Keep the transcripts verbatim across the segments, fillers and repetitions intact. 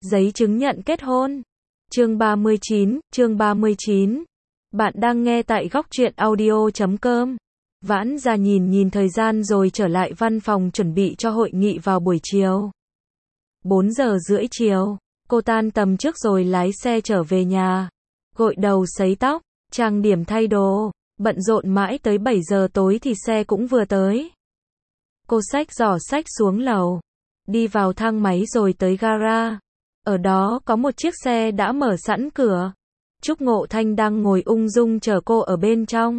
Giấy chứng nhận kết hôn. Chương ba mươi chín, chương ba mươi chín. Bạn đang nghe tại góc truyện audio chấm com. Vãn Gia nhìn nhìn thời gian rồi trở lại văn phòng chuẩn bị cho hội nghị vào buổi chiều. bốn giờ rưỡi chiều, cô tan tầm trước rồi lái xe trở về nhà. Gội đầu sấy tóc, trang điểm thay đồ, bận rộn mãi tới bảy giờ tối thì xe cũng vừa tới. Cô xách giỏ xách xuống lầu, đi vào thang máy rồi tới gara. Ở đó có một chiếc xe đã mở sẵn cửa. Trúc Ngộ Thanh đang ngồi ung dung chờ cô ở bên trong.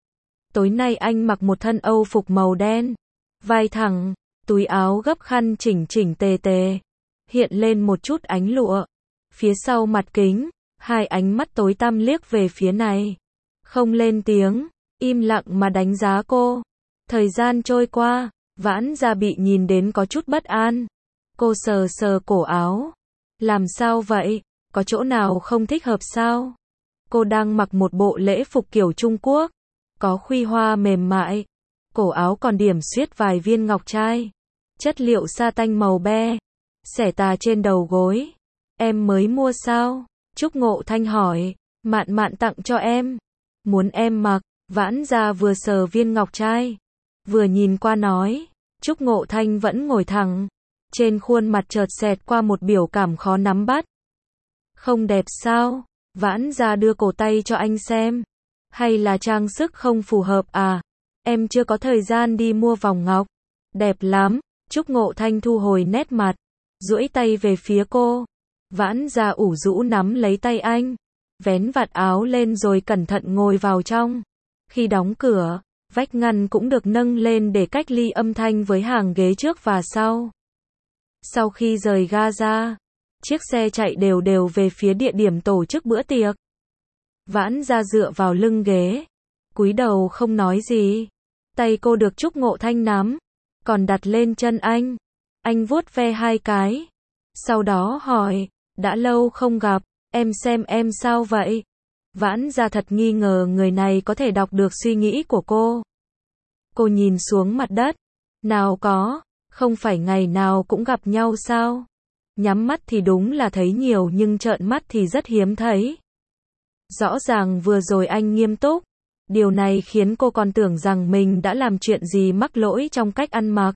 Tối nay anh mặc một thân âu phục màu đen, vai thẳng, túi áo gấp khăn chỉnh chỉnh tề tề, hiện lên một chút ánh lụa. Phía sau mặt kính, hai ánh mắt tối tăm liếc về phía này. Không lên tiếng, im lặng mà đánh giá cô. Thời gian trôi qua, Vãn Gia bị nhìn đến có chút bất an. Cô sờ sờ cổ áo. Làm sao vậy? Có chỗ nào không thích hợp sao? Cô đang mặc một bộ lễ phục kiểu Trung Quốc, có khuy hoa mềm mại. Cổ áo còn điểm xuyết vài viên ngọc trai. Chất liệu sa tanh màu be. Xẻ tà trên đầu gối. Em mới mua sao? Trúc Ngộ Thanh hỏi. Mạn Mạn tặng cho em. Muốn em mặc. Vãn Gia vừa sờ viên ngọc trai, vừa nhìn qua nói. Trúc Ngộ Thanh vẫn ngồi thẳng. Trên khuôn mặt chợt xẹt qua một biểu cảm khó nắm bắt. Không đẹp sao? Vãn Gia đưa cổ tay cho anh xem. Hay là trang sức không phù hợp à? Em chưa có thời gian đi mua vòng ngọc. Đẹp lắm. Trúc Ngộ Thanh thu hồi nét mặt, duỗi tay về phía cô. Vãn Gia ủ rũ nắm lấy tay anh, vén vạt áo lên rồi cẩn thận ngồi vào trong. Khi đóng cửa, vách ngăn cũng được nâng lên để cách ly âm thanh với hàng ghế trước và sau. Sau khi rời ga ra, chiếc xe chạy đều đều về phía địa điểm tổ chức bữa tiệc. Vãn Gia dựa vào lưng ghế, cúi đầu không nói gì. Tay cô được Trúc Ngộ Thanh nắm, còn đặt lên chân anh. Anh vuốt ve hai cái, sau đó hỏi, đã lâu không gặp, em xem em sao vậy? Vãn Gia thật nghi ngờ người này có thể đọc được suy nghĩ của cô. Cô nhìn xuống mặt đất, nào có, không phải ngày nào cũng gặp nhau sao? Nhắm mắt thì đúng là thấy nhiều nhưng trợn mắt thì rất hiếm thấy. Rõ ràng vừa rồi anh nghiêm túc, điều này khiến cô còn tưởng rằng mình đã làm chuyện gì mắc lỗi trong cách ăn mặc.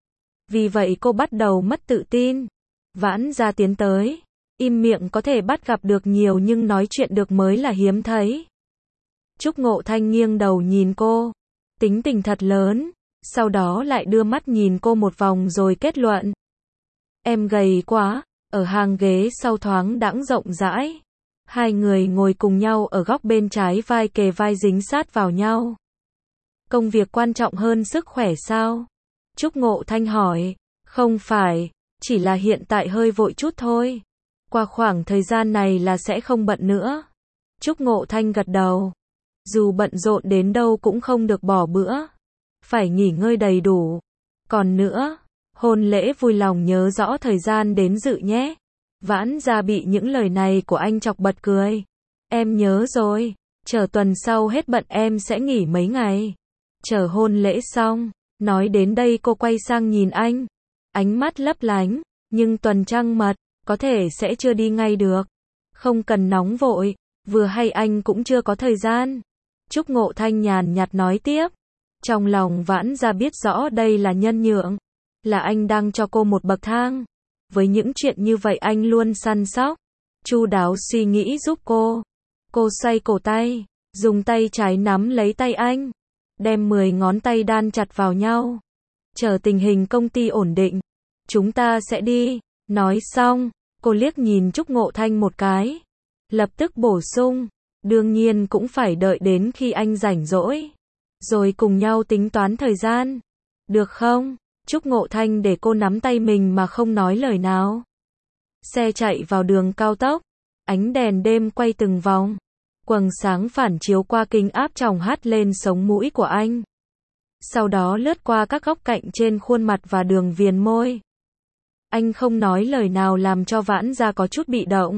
Vì vậy cô bắt đầu mất tự tin. Vãn Gia tiến tới, im miệng có thể bắt gặp được nhiều nhưng nói chuyện được mới là hiếm thấy. Trúc Ngộ Thanh nghiêng đầu nhìn cô, tính tình thật lớn, sau đó lại đưa mắt nhìn cô một vòng rồi kết luận. Em gầy quá. Ở hàng ghế sau thoáng đãng rộng rãi. Hai người ngồi cùng nhau ở góc bên trái, vai kề vai dính sát vào nhau. Công việc quan trọng hơn sức khỏe sao? Trúc Ngộ Thanh hỏi. Không phải, chỉ là hiện tại hơi vội chút thôi. Qua khoảng thời gian này là sẽ không bận nữa. Trúc Ngộ Thanh gật đầu. Dù bận rộn đến đâu cũng không được bỏ bữa. Phải nghỉ ngơi đầy đủ. Còn nữa, hôn lễ vui lòng nhớ rõ thời gian đến dự nhé. Vãn Gia bị những lời này của anh chọc bật cười. Em nhớ rồi, chờ tuần sau hết bận em sẽ nghỉ mấy ngày. Chờ hôn lễ xong. Nói đến đây cô quay sang nhìn anh. Ánh mắt lấp lánh, nhưng tuần trăng mật, có thể sẽ chưa đi ngay được. Không cần nóng vội, vừa hay anh cũng chưa có thời gian. Trúc Ngộ Thanh nhàn nhạt nói tiếp. Trong lòng Vãn Gia biết rõ đây là nhân nhượng, là anh đang cho cô một bậc thang. Với những chuyện như vậy anh luôn săn sóc, chu đáo suy nghĩ giúp cô. Cô xoay cổ tay, dùng tay trái nắm lấy tay anh, đem mười ngón tay đan chặt vào nhau. Chờ tình hình công ty ổn định, chúng ta sẽ đi. Nói xong, cô liếc nhìn Trúc Ngộ Thanh một cái, lập tức bổ sung, đương nhiên cũng phải đợi đến khi anh rảnh rỗi, rồi cùng nhau tính toán thời gian. Được không? Trúc Ngộ Thanh để cô nắm tay mình mà không nói lời nào. Xe chạy vào đường cao tốc, ánh đèn đêm quay từng vòng, quầng sáng phản chiếu qua kính áp tròng hắt lên sống mũi của anh. Sau đó lướt qua các góc cạnh trên khuôn mặt và đường viền môi. Anh không nói lời nào làm cho Vãn Gia có chút bị động.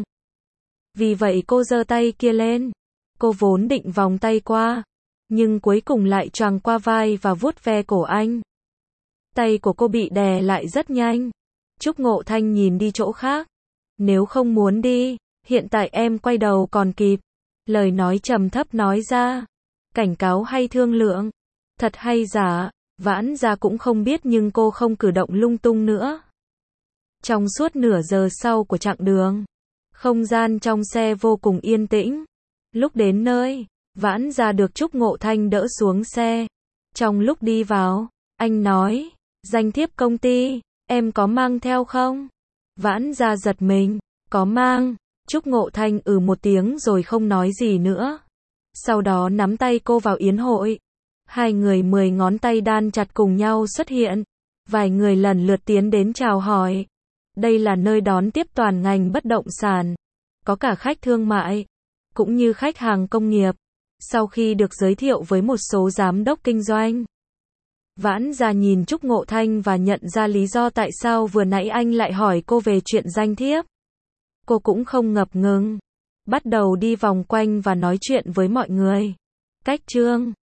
Vì vậy cô giơ tay kia lên. Cô vốn định vòng tay qua, nhưng cuối cùng lại choàng qua vai và vuốt ve cổ anh. Tay của cô bị đè lại rất nhanh. Trúc Ngộ Thanh nhìn đi chỗ khác. Nếu không muốn đi, hiện tại em quay đầu còn kịp. Lời nói trầm thấp nói ra. Cảnh cáo hay thương lượng? Thật hay giả? Vãn Gia cũng không biết nhưng cô không cử động lung tung nữa. Trong suốt nửa giờ sau của chặng đường, không gian trong xe vô cùng yên tĩnh. Lúc đến nơi, Vãn Gia được Trúc Ngộ Thanh đỡ xuống xe. Trong lúc đi vào, anh nói, danh thiếp công ty, em có mang theo không? Vãn Gia giật mình, có mang. Trúc Ngộ Thanh ừ một tiếng rồi không nói gì nữa. Sau đó nắm tay cô vào yến hội. Hai người mười ngón tay đan chặt cùng nhau xuất hiện. Vài người lần lượt tiến đến chào hỏi. Đây là nơi đón tiếp toàn ngành bất động sản. Có cả khách thương mại, cũng như khách hàng công nghiệp. Sau khi được giới thiệu với một số giám đốc kinh doanh, Vãn Gia nhìn Trúc Ngộ Thanh và nhận ra lý do tại sao vừa nãy anh lại hỏi cô về chuyện danh thiếp. Cô cũng không ngập ngừng, bắt đầu đi vòng quanh và nói chuyện với mọi người. Cách chương